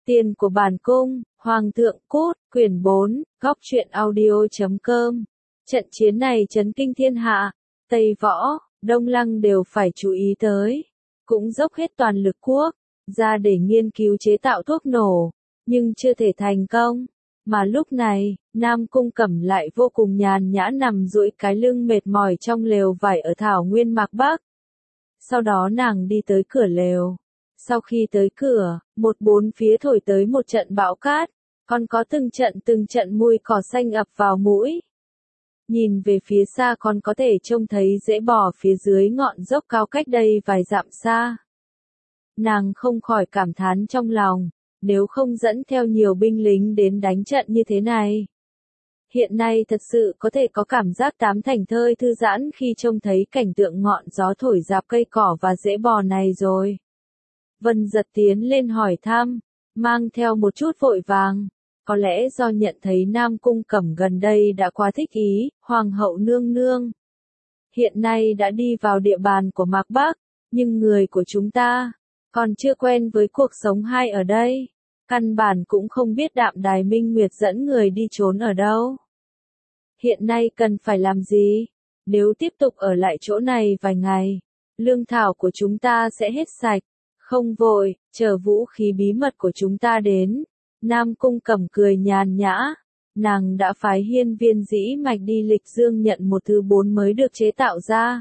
Tiền của bản cung, Hoàng thượng cút, quyển 4, góc truyện audio.com. Trận chiến này chấn kinh thiên hạ, Tây Võ, Đông Lăng đều phải chú ý tới. Cũng dốc hết toàn lực quốc ra để nghiên cứu chế tạo thuốc nổ, nhưng chưa thể thành công. Mà lúc này, Nam Cung Cẩm lại vô cùng nhàn nhã nằm duỗi cái lưng mệt mỏi trong lều vải ở Thảo Nguyên Mạc Bắc. Sau đó nàng đi tới cửa lều. Sau khi tới cửa, bốn phía thổi tới một trận bão cát, còn có từng trận mùi cỏ xanh ập vào mũi. Nhìn về phía xa còn có thể trông thấy rễ bò phía dưới ngọn dốc cao cách đây vài dặm xa. Nàng không khỏi cảm thán trong lòng, nếu không dẫn theo nhiều binh lính đến đánh trận như thế này. Hiện nay thật sự có thể có cảm giác tám thành thơi thư giãn khi trông thấy cảnh tượng ngọn gió thổi rạp cây cỏ và rễ bò này rồi. Vân Giật tiến lên hỏi thăm, mang theo một chút vội vàng. Có lẽ do nhận thấy Nam Cung Cẩm gần đây đã quá thích ý, Hoàng hậu nương nương. Hiện nay đã đi vào địa bàn của Mạc Bắc, nhưng người của chúng ta còn chưa quen với cuộc sống hay ở đây. Căn bản cũng không biết Đạm Đài Minh Nguyệt dẫn người đi trốn ở đâu. Hiện nay cần phải làm gì? Nếu tiếp tục ở lại chỗ này vài ngày, lương thảo của chúng ta sẽ hết sạch. Không vội, chờ vũ khí bí mật của chúng ta đến. Nam Cung Cẩm cười nhàn nhã. Nàng đã phái Hiên Viên Dĩ Mạch đi Lịch Dương nhận một thứ 4 mới được chế tạo ra.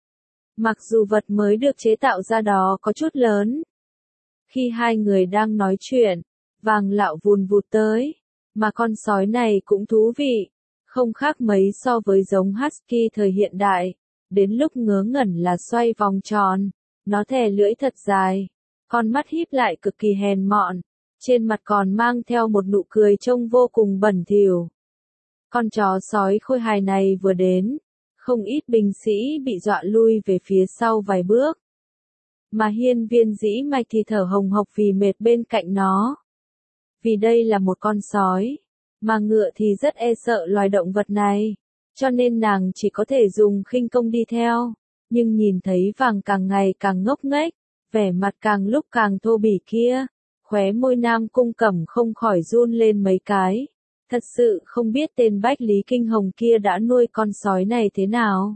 Mặc dù vật mới được chế tạo ra đó có chút lớn. Khi hai người đang nói chuyện, Vàng Lão vùn vụt tới. Mà con sói này cũng thú vị. Không khác mấy so với giống Husky thời hiện đại. Đến lúc ngớ ngẩn là xoay vòng tròn. Nó thè lưỡi thật dài. Con mắt híp lại cực kỳ hèn mọn. Trên mặt còn mang theo một nụ cười trông vô cùng bẩn thỉu. Con chó sói khôi hài này vừa đến. Không ít binh sĩ bị dọa lui về phía sau vài bước. Mà Hiên Viên Dĩ Mạch thì thở hồng hộc vì mệt bên cạnh nó. Vì đây là một con sói. Mà ngựa thì rất e sợ loài động vật này. Cho nên nàng chỉ có thể dùng khinh công đi theo. Nhưng nhìn thấy Vàng càng ngày càng ngốc nghếch, vẻ mặt càng lúc càng thô bỉ kia, khóe môi Nam Cung Cẩm không khỏi run lên mấy cái. Thật sự không biết tên Bách Lý Kinh Hồng kia đã nuôi con sói này thế nào.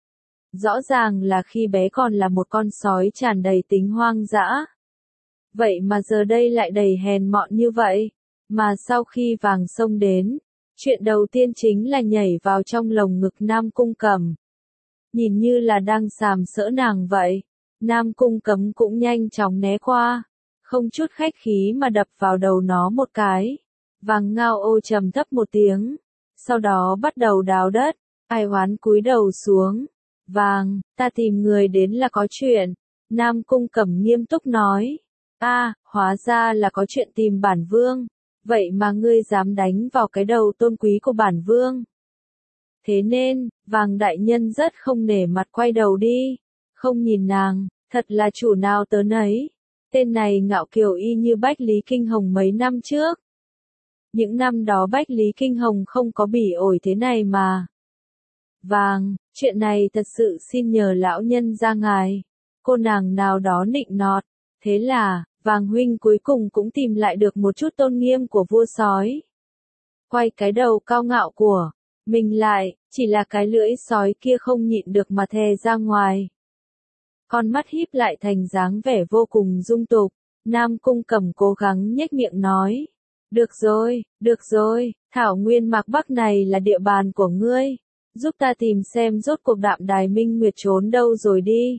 Rõ ràng là khi bé còn là một con sói tràn đầy tính hoang dã. Vậy mà giờ đây lại đầy hèn mọn như vậy. Mà sau khi Vàng xông đến, chuyện đầu tiên chính là nhảy vào trong lồng ngực Nam Cung Cẩm. Nhìn như là đang sàm sỡ nàng vậy. Nam Cung Cẩm cũng nhanh chóng né qua. Không chút khách khí mà đập vào đầu nó một cái. Vàng ngao ô trầm thấp một tiếng. Sau đó bắt đầu đào đất. Ai oán cúi đầu xuống. Vàng, ta tìm người đến là có chuyện. Nam Cung Cẩm nghiêm túc nói. Hóa ra là có chuyện tìm bản vương. Vậy mà ngươi dám đánh vào cái đầu tôn quý của bản vương. Thế nên, Vàng đại nhân rất không nể mặt quay đầu đi. Không nhìn nàng, thật là chủ nào tớ nấy. Tên này ngạo kiều y như Bách Lý Kinh Hồng mấy năm trước. Những năm đó Bách Lý Kinh Hồng không có bỉ ổi thế này mà. Vàng, chuyện này thật sự xin nhờ lão nhân ra ngài. Cô nàng nào đó nịnh nọt. Thế là, Vàng huynh cuối cùng cũng tìm lại được một chút tôn nghiêm của vua sói. Quay cái đầu cao ngạo của mình lại, chỉ là cái lưỡi sói kia không nhịn được mà thè ra ngoài. Con mắt híp lại thành dáng vẻ vô cùng dung tục. Nam Cung Cẩm cố gắng nhếch miệng nói. Được rồi, Thảo Nguyên Mạc Bắc này là địa bàn của ngươi. Giúp ta tìm xem rốt cuộc Đạm Đài Minh Nguyệt trốn đâu rồi đi.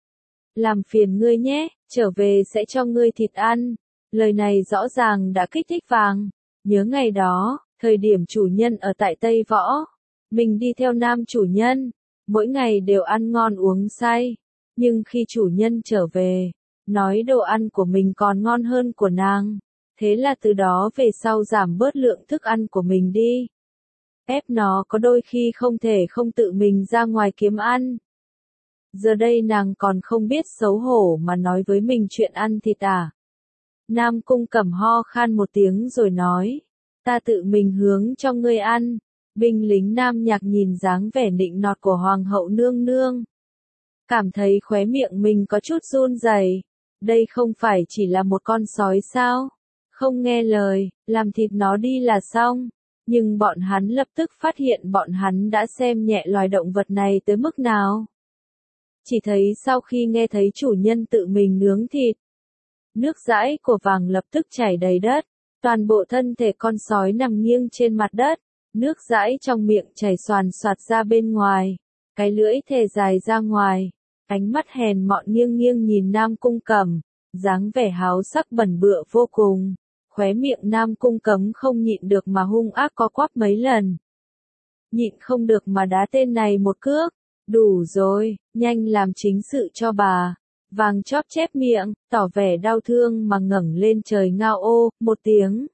Làm phiền ngươi nhé, trở về sẽ cho ngươi thịt ăn. Lời này rõ ràng đã kích thích Vàng. Nhớ ngày đó, thời điểm chủ nhân ở tại Tây Võ. Mình đi theo nam chủ nhân. Mỗi ngày đều ăn ngon uống say. Nhưng khi chủ nhân trở về, nói đồ ăn của mình còn ngon hơn của nàng. Thế là từ đó về sau giảm bớt lượng thức ăn của mình đi. Ép nó có đôi khi không thể không tự mình ra ngoài kiếm ăn. Giờ đây nàng còn không biết xấu hổ mà nói với mình chuyện ăn thịt à. Nam Cung Cẩm ho khan một tiếng rồi nói. Ta tự mình hướng cho ngươi ăn. Binh lính Nam Nhạc nhìn dáng vẻ nịnh nọt của Hoàng hậu nương nương. Cảm thấy khóe miệng mình có chút run rẩy. Đây không phải chỉ là một con sói sao? Không nghe lời, làm thịt nó đi là xong. Nhưng bọn hắn lập tức phát hiện bọn hắn đã xem nhẹ loài động vật này tới mức nào. Chỉ thấy sau khi nghe thấy chủ nhân tự mình nướng thịt, nước dãi của vàng lập tức chảy đầy đất, toàn bộ thân thể con sói nằm nghiêng trên mặt đất, nước dãi trong miệng chảy xoàn xoạt ra bên ngoài, cái lưỡi thè dài ra ngoài, ánh mắt hèn mọn nghiêng nghiêng nhìn Nam Cung Cẩm, dáng vẻ háo sắc bẩn bựa vô cùng, khóe miệng Nam Cung Cẩm không nhịn được mà hung ác co quắp mấy lần. Nhịn không được mà đá tên này một cước, đủ rồi, nhanh làm chính sự cho bà. Vàng chóp chép miệng, tỏ vẻ đau thương mà ngẩng lên trời ngao ô, một tiếng.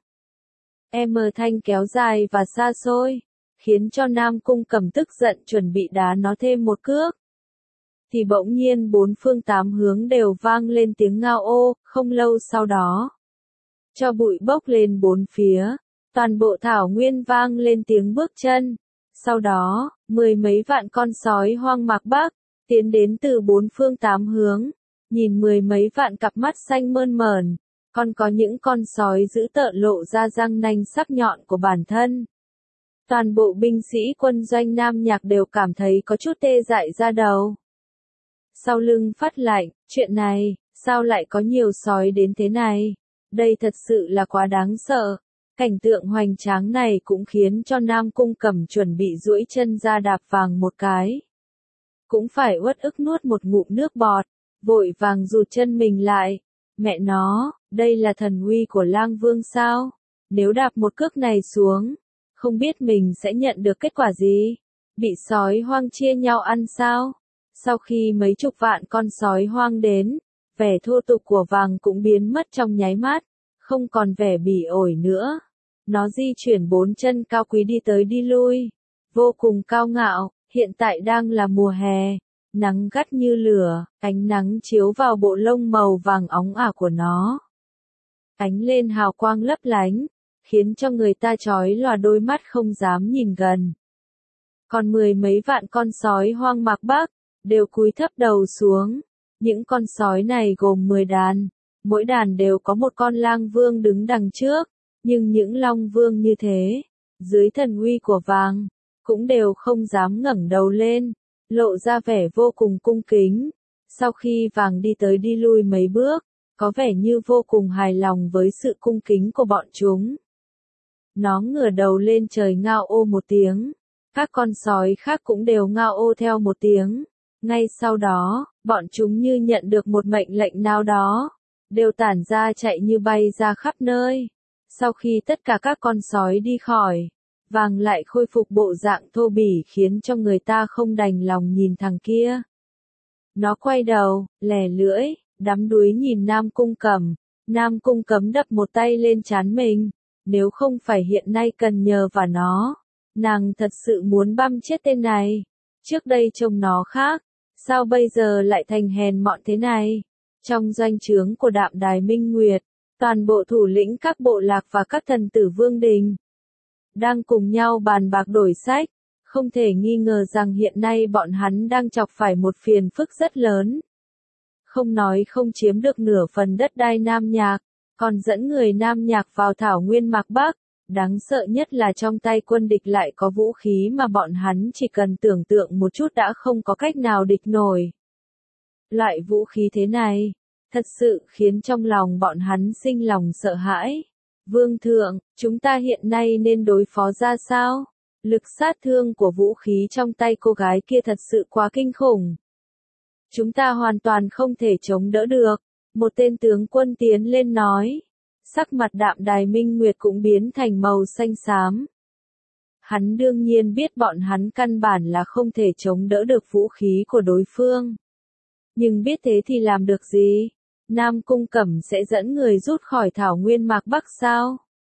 Âm thanh kéo dài và xa xôi, khiến cho Nam Cung Cẩm tức giận chuẩn bị đá nó thêm một cước. Thì bỗng nhiên bốn phương tám hướng đều vang lên tiếng ngao ô, không lâu sau đó. Cho bụi bốc lên bốn phía, toàn bộ thảo nguyên vang lên tiếng bước chân. Sau đó, mười mấy vạn con sói hoang mạc Bắc, tiến đến từ bốn phương tám hướng. Nhìn mười mấy vạn cặp mắt xanh mơn mởn, còn có những con sói dữ tợn lộ ra răng nanh sắc nhọn của bản thân. Toàn bộ binh sĩ quân doanh Nam Nhạc đều cảm thấy có chút tê dại ra đầu. Sau lưng phát lạnh, chuyện này, sao lại có nhiều sói đến thế này? Đây thật sự là quá đáng sợ. Cảnh tượng hoành tráng này cũng khiến cho Nam Cung Cẩm chuẩn bị duỗi chân ra đạp vàng một cái. Cũng phải uất ức nuốt một ngụm nước bọt. Vội vàng rụt chân mình lại, mẹ nó, đây là thần uy của Lang Vương sao? Nếu đạp một cước này xuống, không biết mình sẽ nhận được kết quả gì? Bị sói hoang chia nhau ăn sao? Sau khi mấy chục vạn con sói hoang đến, vẻ thô tục của vàng cũng biến mất trong nháy mắt, không còn vẻ bỉ ổi nữa. Nó di chuyển bốn chân cao quý đi tới đi lui, vô cùng cao ngạo, hiện tại đang là mùa hè. Nắng gắt như lửa, ánh nắng chiếu vào bộ lông màu vàng óng ả của nó. Ánh lên hào quang lấp lánh, khiến cho người ta chói lòa đôi mắt không dám nhìn gần. Còn mười mấy vạn con sói hoang mạc Bắc, đều cúi thấp đầu xuống. Những con sói này gồm 10 đàn, mỗi đàn đều có một con lang vương đứng đằng trước, nhưng những long vương như thế, dưới thần uy của vàng, cũng đều không dám ngẩng đầu lên. Lộ ra vẻ vô cùng cung kính. Sau khi vàng đi tới đi lui mấy bước, có vẻ như vô cùng hài lòng với sự cung kính của bọn chúng. Nó ngửa đầu lên trời ngao ô một tiếng. Các con sói khác cũng đều ngao ô theo một tiếng. Ngay sau đó, bọn chúng như nhận được một mệnh lệnh nào đó, đều tản ra chạy như bay ra khắp nơi. Sau khi tất cả các con sói đi khỏi, vàng lại khôi phục bộ dạng thô bỉ khiến cho người ta không đành lòng nhìn thằng kia. Nó quay đầu, lè lưỡi, đắm đuối nhìn Nam Cung Cẩm. Nam Cung Cẩm đập một tay lên trán mình. Nếu không phải hiện nay cần nhờ vào nó, nàng thật sự muốn băm chết tên này. Trước đây trông nó khác, sao bây giờ lại thành hèn mọn thế này? Trong doanh trướng của Đạm Đài Minh Nguyệt, toàn bộ thủ lĩnh các bộ lạc và các thần tử vương đình đang cùng nhau bàn bạc đổi sách, không thể nghi ngờ rằng hiện nay bọn hắn đang chọc phải một phiền phức rất lớn. Không nói không chiếm được nửa phần đất đai Nam Nhạc, còn dẫn người Nam Nhạc vào thảo nguyên mạc Bắc, đáng sợ nhất là trong tay quân địch lại có vũ khí mà bọn hắn chỉ cần tưởng tượng một chút đã không có cách nào địch nổi. Loại vũ khí thế này, thật sự khiến trong lòng bọn hắn sinh lòng sợ hãi. Vương thượng, chúng ta hiện nay nên đối phó ra sao? Lực sát thương của vũ khí trong tay cô gái kia thật sự quá kinh khủng. Chúng ta hoàn toàn không thể chống đỡ được. Một tên tướng quân tiến lên nói. Sắc mặt Đạm Đài Minh Nguyệt cũng biến thành màu xanh xám. Hắn đương nhiên biết bọn hắn căn bản là không thể chống đỡ được vũ khí của đối phương. Nhưng biết thế thì làm được gì? Nam Cung Cẩm sẽ dẫn người rút khỏi thảo nguyên mạc Bắc sao?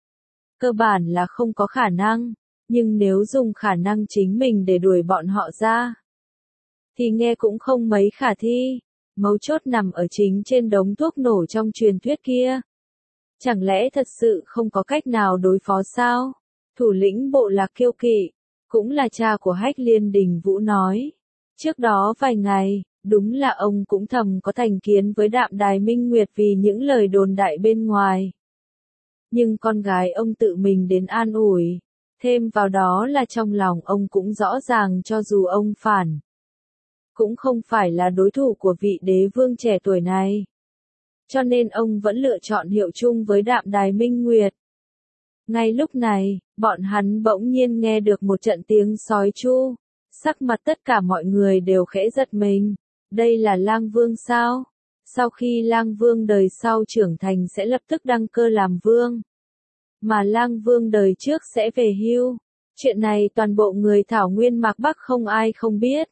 Cơ bản là không có khả năng, nhưng nếu dùng khả năng chính mình để đuổi bọn họ ra, thì nghe cũng không mấy khả thi. Mấu chốt nằm ở chính trên đống thuốc nổ trong truyền thuyết kia. Chẳng lẽ thật sự không có cách nào đối phó sao? Thủ lĩnh bộ lạc Kiêu Kỵ, cũng là cha của Hách Liên Đình Vũ nói. Trước đó vài ngày, đúng là ông cũng thầm có thành kiến với Đạm Đài Minh Nguyệt vì những lời đồn đại bên ngoài. nhưng con gái ông tự mình đến an ủi. Thêm vào đó là trong lòng ông cũng rõ ràng cho dù ông phản, cũng không phải là đối thủ của vị đế vương trẻ tuổi này. Cho nên ông vẫn lựa chọn hiệu chung với Đạm Đài Minh Nguyệt. Ngay lúc này, bọn hắn bỗng nhiên nghe được một trận tiếng sói chu. Sắc mặt tất cả mọi người đều khẽ giật mình. Đây là Lang Vương sao? Sau khi Lang Vương đời sau trưởng thành sẽ lập tức đăng cơ làm vương. Mà Lang Vương đời trước sẽ về hưu. Chuyện này toàn bộ người Thảo Nguyên Mạc Bắc không ai không biết.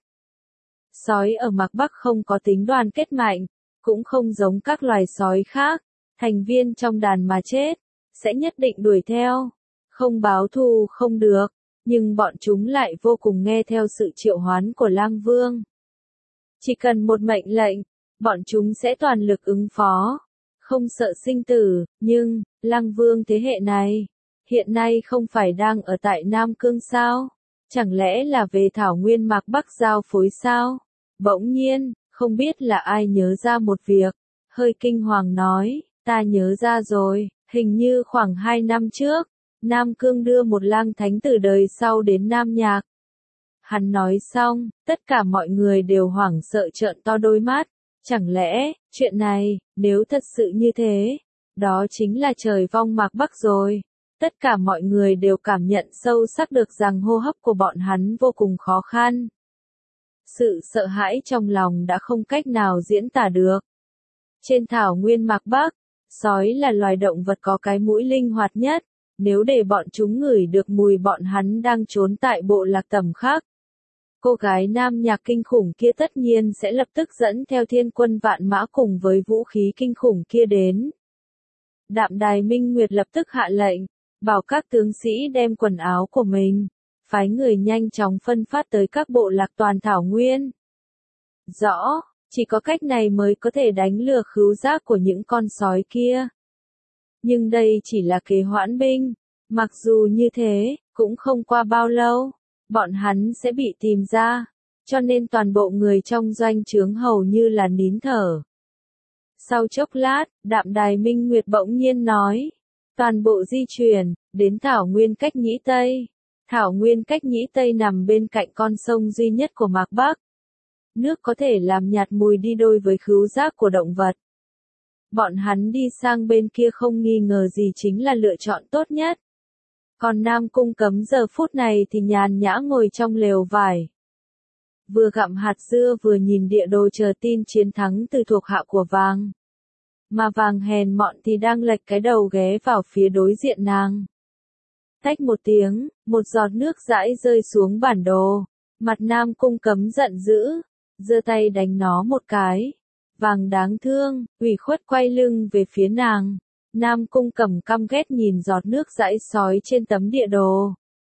Sói ở Mạc Bắc không có tính đoàn kết mạnh, cũng không giống các loài sói khác. Thành viên trong đàn mà chết, sẽ nhất định đuổi theo. Không báo thù không được, nhưng bọn chúng lại vô cùng nghe theo sự triệu hoán của Lang Vương. Chỉ cần một mệnh lệnh, bọn chúng sẽ toàn lực ứng phó, không sợ sinh tử. Nhưng, Lang Vương thế hệ này, hiện nay không phải đang ở tại Nam Cương sao? Chẳng lẽ là về Thảo Nguyên Mạc Bắc giao phối sao? Bỗng nhiên, không biết là ai nhớ ra một việc, hơi kinh hoàng nói, ta nhớ ra rồi, hình như khoảng 2 năm trước, Nam Cương đưa một lang thánh từ đời sau đến Nam Nhạc. Hắn nói xong, tất cả mọi người đều hoảng sợ trợn to đôi mắt. Chẳng lẽ, chuyện này, nếu thật sự như thế, đó chính là trời vong Mạc Bắc rồi. Tất cả mọi người đều cảm nhận sâu sắc được rằng hô hấp của bọn hắn vô cùng khó khăn. Sự sợ hãi trong lòng đã không cách nào diễn tả được. Trên thảo nguyên Mạc Bắc, sói là loài động vật có cái mũi linh hoạt nhất. Nếu để bọn chúng ngửi được mùi bọn hắn đang trốn tại bộ lạc Tầm Khắc, cô gái Nam Nhạc kinh khủng kia tất nhiên sẽ lập tức dẫn theo thiên quân vạn mã cùng với vũ khí kinh khủng kia đến. Đạm Đài Minh Nguyệt lập tức hạ lệnh, bảo các tướng sĩ đem quần áo của mình, phái người nhanh chóng phân phát tới các bộ lạc toàn thảo nguyên. Rõ, chỉ có cách này mới có thể đánh lừa khứu giác của những con sói kia. Nhưng đây chỉ là kế hoãn binh, mặc dù như thế, cũng không qua bao lâu, bọn hắn sẽ bị tìm ra, cho nên toàn bộ người trong doanh trướng hầu như là nín thở. Sau chốc lát, Đạm Đài Minh Nguyệt bỗng nhiên nói, toàn bộ di chuyển, đến Thảo Nguyên Cách Nhĩ Tây. Thảo Nguyên Cách Nhĩ Tây nằm bên cạnh con sông duy nhất của Mạc Bắc. Nước có thể làm nhạt mùi đi đôi với khứu giác của động vật. Bọn hắn đi sang bên kia không nghi ngờ gì chính là lựa chọn tốt nhất. Còn Nam Cung Cấm giờ phút này thì nhàn nhã ngồi trong lều vải. Vừa gặm hạt dưa vừa nhìn địa đồ chờ tin chiến thắng từ thuộc hạ của Vàng. Mà Vàng hèn mọn thì đang lệch cái đầu ghé vào phía đối diện nàng. Tách một tiếng, một giọt nước dãi rơi xuống bản đồ. Mặt Nam Cung Cấm giận dữ, giơ tay đánh nó một cái. Vàng đáng thương, ủy khuất quay lưng về phía nàng. Nam Cung Cẩm căm ghét nhìn giọt nước dãi sói trên tấm địa đồ.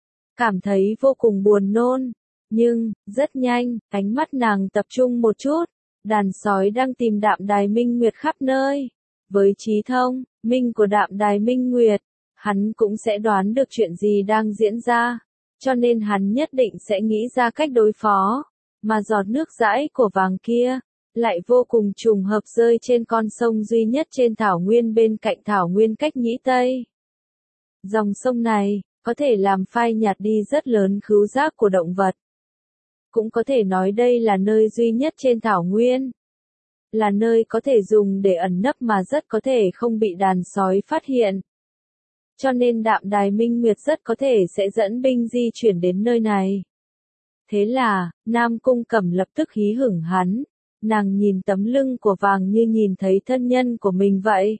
Cảm thấy vô cùng buồn nôn. Nhưng, rất nhanh, ánh mắt nàng tập trung một chút. Đàn sói đang tìm Đạm Đài Minh Nguyệt khắp nơi. Với trí thông minh của Đạm Đài Minh Nguyệt, hắn cũng sẽ đoán được chuyện gì đang diễn ra. Cho nên hắn nhất định sẽ nghĩ ra cách đối phó. Mà giọt nước dãi của Vàng kia lại vô cùng trùng hợp rơi trên con sông duy nhất trên thảo nguyên bên cạnh Thảo Nguyên Cách Nhĩ Tây. Dòng sông này, có thể làm phai nhạt đi rất lớn khứu giác của động vật. Cũng có thể nói đây là nơi duy nhất trên thảo nguyên. Là nơi có thể dùng để ẩn nấp mà rất có thể không bị đàn sói phát hiện. Cho nên Đạm Đài Minh Nguyệt rất có thể sẽ dẫn binh di chuyển đến nơi này. Thế là, Nam Cung Cẩm lập tức hí hửng hắn. Nàng nhìn tấm lưng của Vàng như nhìn thấy thân nhân của mình vậy.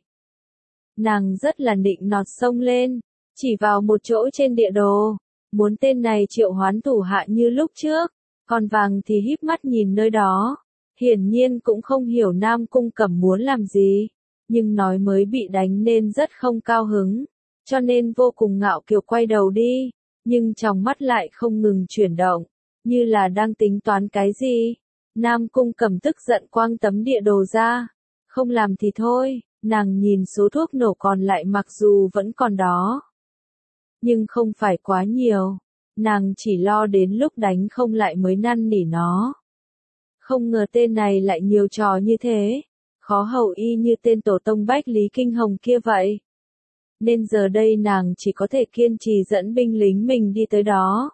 Nàng rất là nịnh nọt xông lên, chỉ vào một chỗ trên địa đồ, muốn tên này triệu hoán thủ hạ như lúc trước, còn Vàng thì híp mắt nhìn nơi đó. Hiển nhiên cũng không hiểu Nam Cung Cẩm muốn làm gì, nhưng nói mới bị đánh nên rất không cao hứng, cho nên vô cùng ngạo kiều quay đầu đi, nhưng trong mắt lại không ngừng chuyển động, như là đang tính toán cái gì. Nam Cung Cẩm tức giận quăng tấm địa đồ ra. Không làm thì thôi, nàng nhìn số thuốc nổ còn lại mặc dù vẫn còn đó. Nhưng không phải quá nhiều. Nàng chỉ lo đến lúc đánh không lại mới năn nỉ nó. Không ngờ tên này lại nhiều trò như thế. Khó hầu y như tên tổ tông Bách Lý Kinh Hồng kia vậy. nên giờ đây nàng chỉ có thể kiên trì dẫn binh lính mình đi tới đó.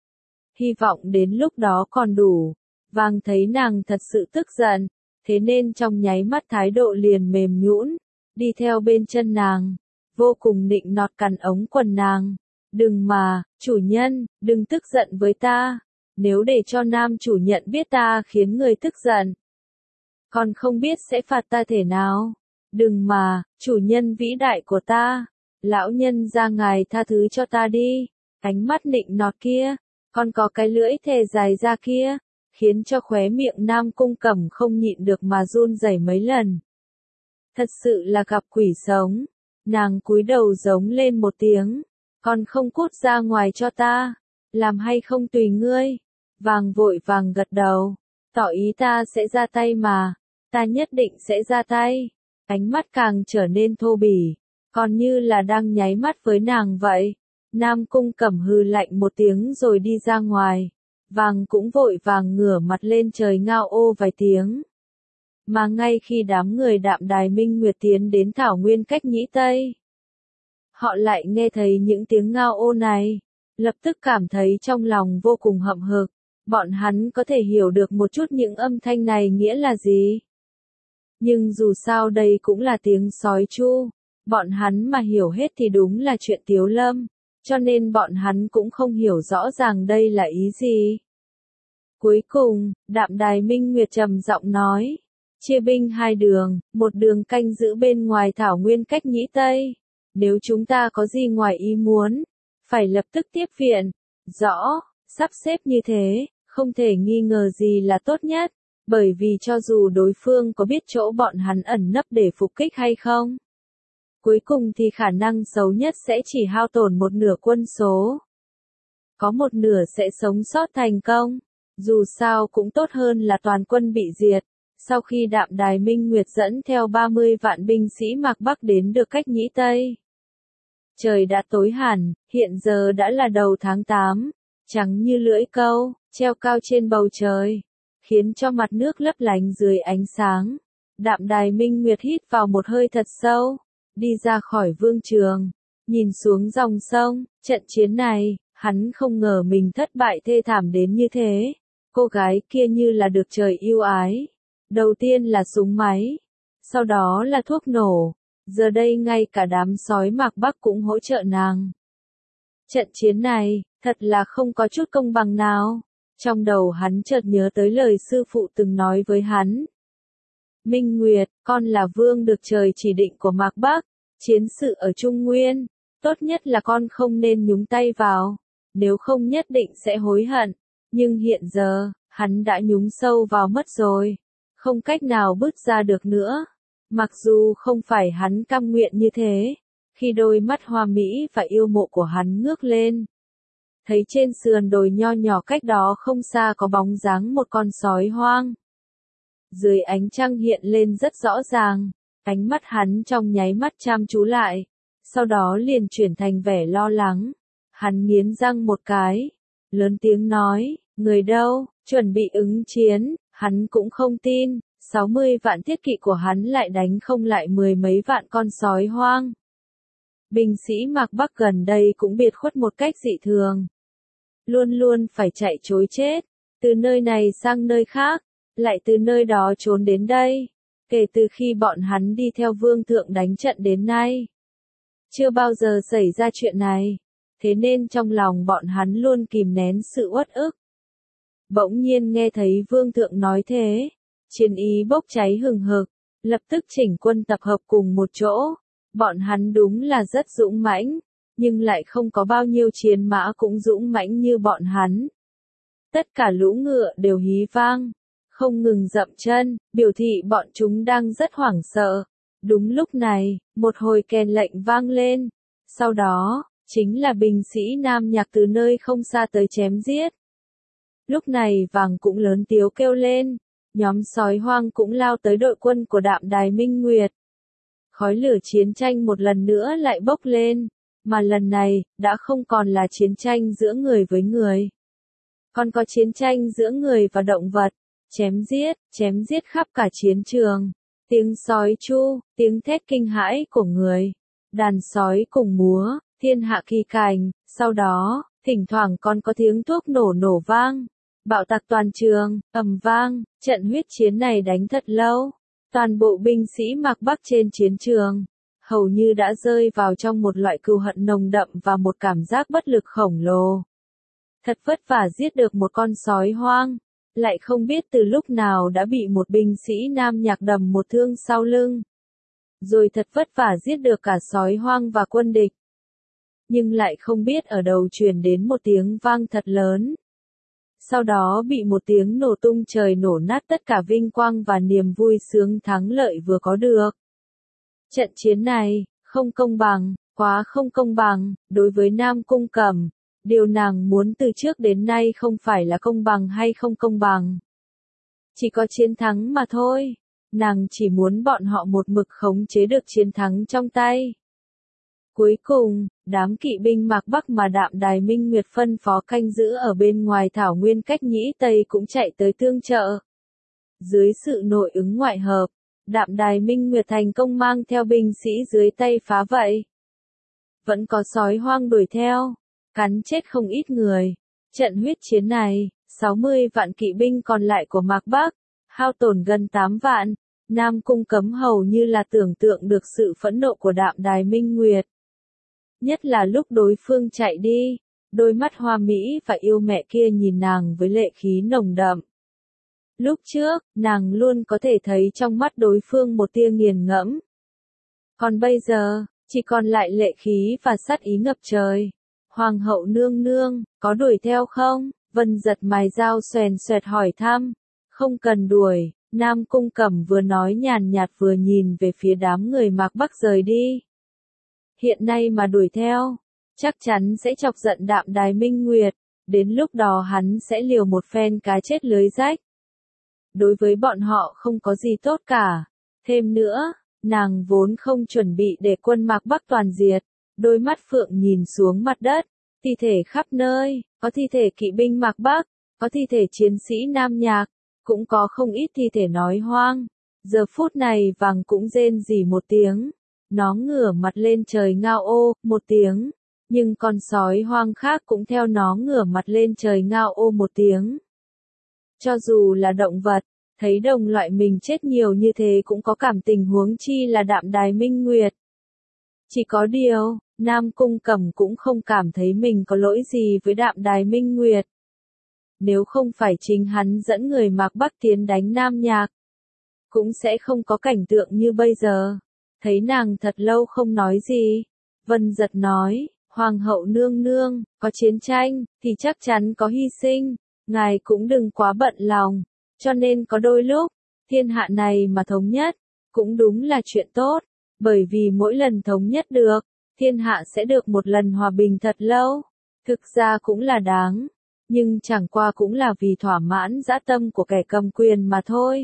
Hy vọng đến lúc đó còn đủ. Vàng thấy nàng thật sự tức giận, thế nên trong nháy mắt thái độ liền mềm nhũn, đi theo bên chân nàng, vô cùng nịnh nọt cắn ống quần nàng. Đừng mà, chủ nhân, đừng tức giận với ta, nếu để cho nam chủ nhận biết ta khiến người tức giận, còn không biết sẽ phạt ta thế nào. Đừng mà, chủ nhân vĩ đại của ta, lão nhân ra ngài tha thứ cho ta đi. Ánh mắt nịnh nọt kia, còn có cái lưỡi thề dài ra kia, khiến cho khóe miệng Nam Cung Cẩm không nhịn được mà run rẩy mấy lần. Thật sự là gặp quỷ sống. Nàng cúi đầu giống lên một tiếng, còn không cút ra ngoài cho ta, làm hay không tùy ngươi. Vàng vội vàng gật đầu, tỏ ý ta sẽ ra tay mà, ta nhất định sẽ ra tay. Ánh mắt càng trở nên thô bỉ, còn như là đang nháy mắt với nàng vậy. Nam Cung Cẩm hừ lạnh một tiếng rồi đi ra ngoài. Vàng cũng vội vàng ngửa mặt lên trời ngao ô vài tiếng. Mà ngay khi đám người Đạm Đài Minh Nguyệt tiến đến thảo nguyên cách Nhĩ Tây, họ lại nghe thấy những tiếng ngao ô này, lập tức cảm thấy trong lòng vô cùng hậm hực. Bọn hắn có thể hiểu được một chút những âm thanh này nghĩa là gì. Nhưng dù sao đây cũng là tiếng sói chu, bọn hắn mà hiểu hết thì đúng là chuyện Tiếu Lâm, cho nên bọn hắn cũng không hiểu rõ ràng đây là ý gì. Cuối cùng, Đạm Đài Minh Nguyệt trầm giọng nói, chia binh hai đường, một đường canh giữ bên ngoài thảo nguyên cách Nhĩ Tây. Nếu chúng ta có gì ngoài ý muốn, phải lập tức tiếp viện. Rõ, sắp xếp như thế, không thể nghi ngờ gì là tốt nhất, bởi vì cho dù đối phương có biết chỗ bọn hắn ẩn nấp để phục kích hay không, cuối cùng thì khả năng xấu nhất sẽ chỉ hao tổn một nửa quân số. Có một nửa sẽ sống sót thành công, dù sao cũng tốt hơn là toàn quân bị diệt. Sau khi Đạm Đài Minh Nguyệt dẫn theo 30 vạn binh sĩ Mạc Bắc đến được cách Nhĩ Tây, trời đã tối hẳn, hiện giờ đã là đầu tháng 8, trắng như lưỡi câu, treo cao trên bầu trời, khiến cho mặt nước lấp lánh dưới ánh sáng. Đạm Đài Minh Nguyệt hít vào một hơi thật sâu, đi ra khỏi vương trường, nhìn xuống dòng sông. Trận chiến này, hắn không ngờ mình thất bại thê thảm đến như thế. Cô gái kia như là được trời yêu ái. Đầu tiên là súng máy, sau đó là thuốc nổ, giờ đây ngay cả đám sói Mạc Bắc cũng hỗ trợ nàng. Trận chiến này, thật là không có chút công bằng nào. Trong đầu hắn chợt nhớ tới lời sư phụ từng nói với hắn. Minh Nguyệt, con là vương được trời chỉ định của Mạc Bắc, chiến sự ở Trung Nguyên, tốt nhất là con không nên nhúng tay vào, nếu không nhất định sẽ hối hận. Nhưng hiện giờ, hắn đã nhúng sâu vào mất rồi, không cách nào bước ra được nữa. Mặc dù không phải hắn cam nguyện như thế, khi đôi mắt hoa mỹ và yêu mộ của hắn ngước lên, thấy trên sườn đồi nho nhỏ cách đó không xa có bóng dáng một con sói hoang. Dưới ánh trăng hiện lên rất rõ ràng, ánh mắt hắn trong nháy mắt chăm chú lại, sau đó liền chuyển thành vẻ lo lắng. Hắn nghiến răng một cái, lớn tiếng nói, người đâu, chuẩn bị ứng chiến. Hắn cũng không tin, 60 vạn thiết kỵ của hắn lại đánh không lại mười mấy vạn con sói hoang. Binh sĩ Mạc Bắc gần đây cũng biệt khuất một cách dị thường. Luôn luôn phải chạy trối chết, từ nơi này sang nơi khác, lại từ nơi đó trốn đến đây. Kể từ khi bọn hắn đi theo vương thượng đánh trận đến nay, chưa bao giờ xảy ra chuyện này, thế nên trong lòng bọn hắn luôn kìm nén sự uất ức. Bỗng nhiên nghe thấy vương thượng nói thế, chiến ý bốc cháy hừng hực, lập tức chỉnh quân tập hợp cùng một chỗ. Bọn hắn đúng là rất dũng mãnh, nhưng lại không có bao nhiêu chiến mã cũng dũng mãnh như bọn hắn. Tất cả lũ ngựa đều hí vang, không ngừng dậm chân, biểu thị bọn chúng đang rất hoảng sợ. Đúng lúc này, một hồi kèn lệnh vang lên, sau đó, chính là binh sĩ Nam Nhạc từ nơi không xa tới chém giết. Lúc này Vàng cũng lớn tiếng kêu lên, nhóm sói hoang cũng lao tới đội quân của Đạm Đài Minh Nguyệt. Khói lửa chiến tranh một lần nữa lại bốc lên, mà lần này, đã không còn là chiến tranh giữa người với người. Còn có chiến tranh giữa người và động vật, chém giết khắp cả chiến trường. Tiếng sói chu, tiếng thét kinh hãi của người, đàn sói cùng múa, thiên hạ kỳ cảnh, sau đó, thỉnh thoảng còn có tiếng thuốc nổ nổ vang. Bạo tạc toàn trường, ầm vang, trận huyết chiến này đánh thật lâu. Toàn bộ binh sĩ Mạc Bắc trên chiến trường, hầu như đã rơi vào trong một loại cừu hận nồng đậm và một cảm giác bất lực khổng lồ. Thật vất vả giết được một con sói hoang, lại không biết từ lúc nào đã bị một binh sĩ Nam Nhạc đầm một thương sau lưng. Rồi thật vất vả giết được cả sói hoang và quân địch. Nhưng lại không biết ở đầu truyền đến một tiếng vang thật lớn. Sau đó bị một tiếng nổ tung trời nổ nát tất cả vinh quang và niềm vui sướng thắng lợi vừa có được. Trận chiến này, không công bằng, quá không công bằng, đối với Nam Cung Cẩm, điều nàng muốn từ trước đến nay không phải là công bằng hay không công bằng. Chỉ có chiến thắng mà thôi, nàng chỉ muốn bọn họ một mực khống chế được chiến thắng trong tay. Cuối cùng, đám kỵ binh Mạc Bắc mà Đạm Đài Minh Nguyệt phân phó canh giữ ở bên ngoài thảo nguyên cách Nhĩ Tây cũng chạy tới tương trợ. Dưới sự nội ứng ngoại hợp, Đạm Đài Minh Nguyệt thành công mang theo binh sĩ dưới tay phá vây. Vẫn có sói hoang đuổi theo, cắn chết không ít người. Trận huyết chiến này, 60 vạn kỵ binh còn lại của Mạc Bắc, hao tổn gần 8 vạn. Nam Cung Cấm hầu như là tưởng tượng được sự phẫn nộ của Đạm Đài Minh Nguyệt. Nhất là lúc đối phương chạy đi, đôi mắt hoa mỹ và yêu mẹ kia nhìn nàng với lệ khí nồng đậm. Lúc trước, nàng luôn có thể thấy trong mắt đối phương một tia nghiền ngẫm. Còn bây giờ, chỉ còn lại lệ khí và sát ý ngập trời. Hoàng hậu nương nương, có đuổi theo không? Vân giật mài dao xoèn xoẹt hỏi thăm. Không cần đuổi, Nam Cung Cẩm vừa nói nhàn nhạt vừa nhìn về phía đám người Mạc Bắc rời đi. Hiện nay mà đuổi theo, chắc chắn sẽ chọc giận Đạm Đài Minh Nguyệt, đến lúc đó hắn sẽ liều một phen cá chết lưới rách. Đối với bọn họ không có gì tốt cả. Thêm nữa, nàng vốn không chuẩn bị để quân Mạc Bắc toàn diệt, đôi mắt phượng nhìn xuống mặt đất, thi thể khắp nơi, có thi thể kỵ binh Mạc Bắc, có thi thể chiến sĩ Nam Nhạc, cũng có không ít thi thể nói hoang. Giờ phút này vàng cũng rên rỉ một tiếng. Nó ngửa mặt lên trời ngao ô, một tiếng. Nhưng con sói hoang khác cũng theo nó ngửa mặt lên trời ngao ô một tiếng. Cho dù là động vật, thấy đồng loại mình chết nhiều như thế cũng có cảm tình huống chi là Đạm Đài Minh Nguyệt. Chỉ có điều, Nam Cung Cẩm cũng không cảm thấy mình có lỗi gì với Đạm Đài Minh Nguyệt. Nếu không phải chính hắn dẫn người Mạc Bắc tiến đánh Nam Nhạc, cũng sẽ không có cảnh tượng như bây giờ. Thấy nàng thật lâu không nói gì, Vân giật nói, Hoàng hậu nương nương, có chiến tranh, thì chắc chắn có hy sinh, ngài cũng đừng quá bận lòng, cho nên có đôi lúc, thiên hạ này mà thống nhất, cũng đúng là chuyện tốt, bởi vì mỗi lần thống nhất được, thiên hạ sẽ được một lần hòa bình thật lâu, thực ra cũng là đáng, nhưng chẳng qua cũng là vì thỏa mãn dã tâm của kẻ cầm quyền mà thôi.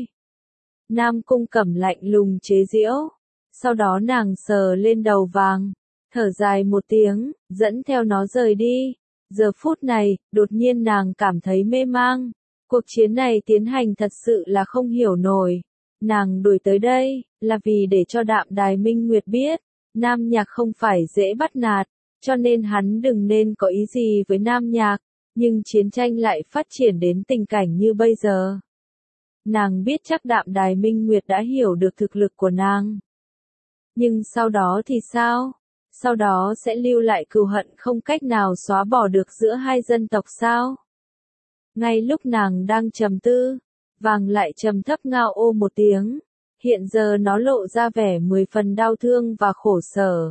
Nam Cung Cẩm lạnh lùng chế giễu. Sau đó nàng sờ lên đầu vàng, thở dài một tiếng, dẫn theo nó rời đi. Giờ phút này, đột nhiên nàng cảm thấy mê mang. Cuộc chiến này tiến hành thật sự là không hiểu nổi. Nàng đuổi tới đây, là vì để cho Đạm Đài Minh Nguyệt biết, Nam Nhạc không phải dễ bắt nạt, cho nên hắn đừng nên có ý gì với Nam Nhạc, nhưng chiến tranh lại phát triển đến tình cảnh như bây giờ. Nàng biết chắc Đạm Đài Minh Nguyệt đã hiểu được thực lực của nàng. Nhưng sau đó thì sao? Sau đó sẽ lưu lại cừu hận không cách nào xóa bỏ được giữa hai dân tộc sao? Ngay lúc nàng đang trầm tư, vàng lại trầm thấp ngao ô một tiếng. Hiện giờ nó lộ ra vẻ 10 phần đau thương và khổ sở.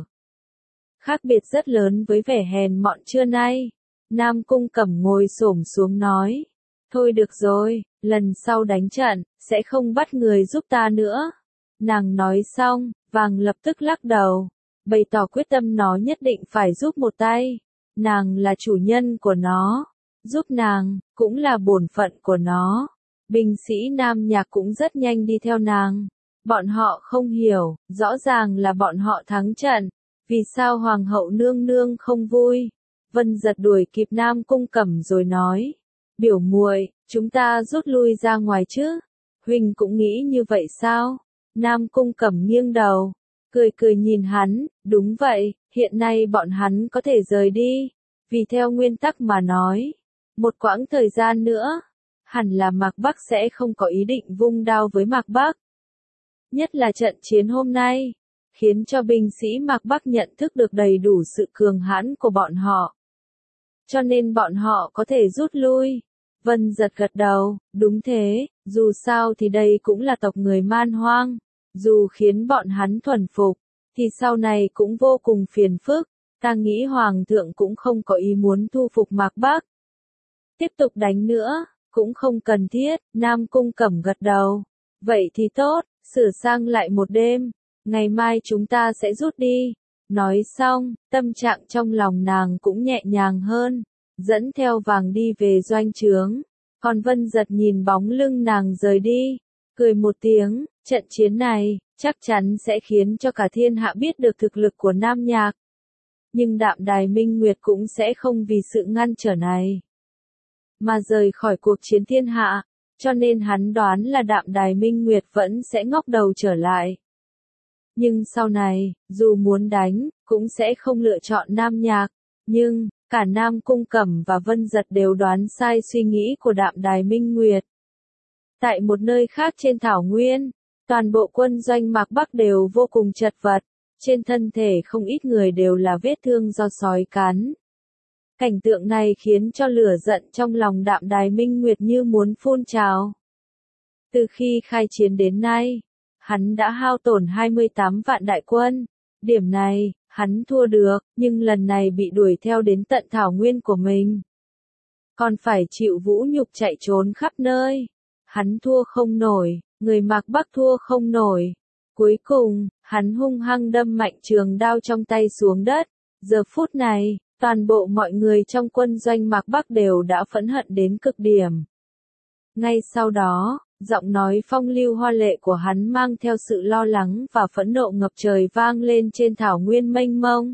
Khác biệt rất lớn với vẻ hèn mọn trưa nay. Nam Cung Cẩm ngồi xổm xuống nói. Thôi được rồi, lần sau đánh trận, sẽ không bắt người giúp ta nữa. Nàng nói xong, vàng lập tức lắc đầu, bày tỏ quyết tâm nó nhất định phải giúp một tay. Nàng là chủ nhân của nó, giúp nàng, cũng là bổn phận của nó. Binh sĩ Nam Nhạc cũng rất nhanh đi theo nàng. Bọn họ không hiểu, rõ ràng là bọn họ thắng trận. Vì sao Hoàng hậu nương nương không vui? Vân giật đuổi kịp Nam Cung Cẩm rồi nói. Biểu muội, chúng ta rút lui ra ngoài chứ? Huynh cũng nghĩ như vậy sao? Nam Cung Cẩm nghiêng đầu. cười cười nhìn hắn, đúng vậy, hiện nay bọn hắn có thể rời đi, vì theo nguyên tắc mà nói, một quãng thời gian nữa, hẳn là Mạc Bắc sẽ không có ý định vung đao với Mạc Bắc. Nhất là trận chiến hôm nay, khiến cho binh sĩ Mạc Bắc nhận thức được đầy đủ sự cường hãn của bọn họ. Cho nên bọn họ có thể rút lui. Vân Giật gật đầu, đúng thế, dù sao thì đây cũng là tộc người Man Hoang, dù khiến bọn hắn thuần phục, thì sau này cũng vô cùng phiền phức, ta nghĩ Hoàng thượng cũng không có ý muốn thu phục Mạc Bắc. Tiếp tục đánh nữa, cũng không cần thiết, Nam Cung Cẩm gật đầu. Vậy thì tốt, sửa sang lại một đêm, ngày mai chúng ta sẽ rút đi. Nói xong, tâm trạng trong lòng nàng cũng nhẹ nhàng hơn, dẫn theo vàng đi về doanh trướng. Còn Vân Giật nhìn bóng lưng nàng rời đi, cười một tiếng, trận chiến này, chắc chắn sẽ khiến cho cả thiên hạ biết được thực lực của Nam Nhạc. Nhưng Đạm Đài Minh Nguyệt cũng sẽ không vì sự ngăn trở này mà rời khỏi cuộc chiến thiên hạ, cho nên hắn đoán là Đạm Đài Minh Nguyệt vẫn sẽ ngóc đầu trở lại. Nhưng sau này, dù muốn đánh, cũng sẽ không lựa chọn Nam Nhạc, nhưng, cả Nam Cung Cẩm và Vân Giật đều đoán sai suy nghĩ của Đạm Đài Minh Nguyệt. Tại một nơi khác trên thảo nguyên, toàn bộ quân doanh Mạc Bắc đều vô cùng chật vật, trên thân thể không ít người đều là vết thương do sói cắn. Cảnh tượng này khiến cho lửa giận trong lòng Đạm Đài Minh Nguyệt như muốn phun trào. Từ khi khai chiến đến nay, hắn đã hao tổn 28 vạn đại quân. Điểm này, hắn thua được, nhưng lần này bị đuổi theo đến tận thảo nguyên của mình. Còn phải chịu vũ nhục chạy trốn khắp nơi. Hắn thua không nổi, người Mạc Bắc thua không nổi. Cuối cùng, hắn hung hăng đâm mạnh trường đao trong tay xuống đất. Giờ phút này, toàn bộ mọi người trong quân doanh Mạc Bắc đều đã phẫn hận đến cực điểm. Ngay sau đó, giọng nói phong lưu hoa lệ của hắn mang theo sự lo lắng và phẫn nộ ngập trời vang lên trên thảo nguyên mênh mông.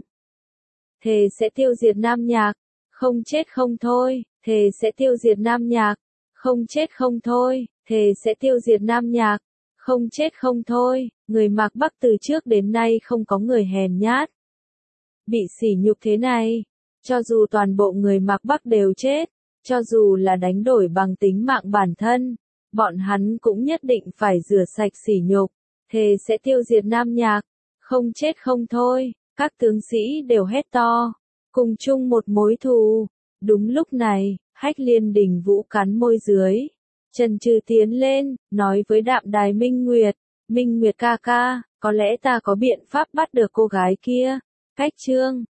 Thề sẽ tiêu diệt Nam Nhạc, không chết không thôi, thề sẽ tiêu diệt Nam Nhạc, không chết không thôi, thề sẽ tiêu diệt Nam Nhạc, không chết không thôi. Người Mạc Bắc từ trước đến nay không có người hèn nhát. Bị sỉ nhục thế này, cho dù toàn bộ người Mạc Bắc đều chết, cho dù là đánh đổi bằng tính mạng bản thân, bọn hắn cũng nhất định phải rửa sạch sỉ nhục, thề sẽ tiêu diệt Nam Nhạc, không chết không thôi. Các tướng sĩ đều hét to, cùng chung một mối thù. Đúng lúc này, Hách Liên Đình Vũ cắn môi dưới, chần chừ tiến lên, nói với Đạm Đài Minh Nguyệt, Minh Nguyệt ca ca, có lẽ ta có biện pháp bắt được cô gái kia. Cách chương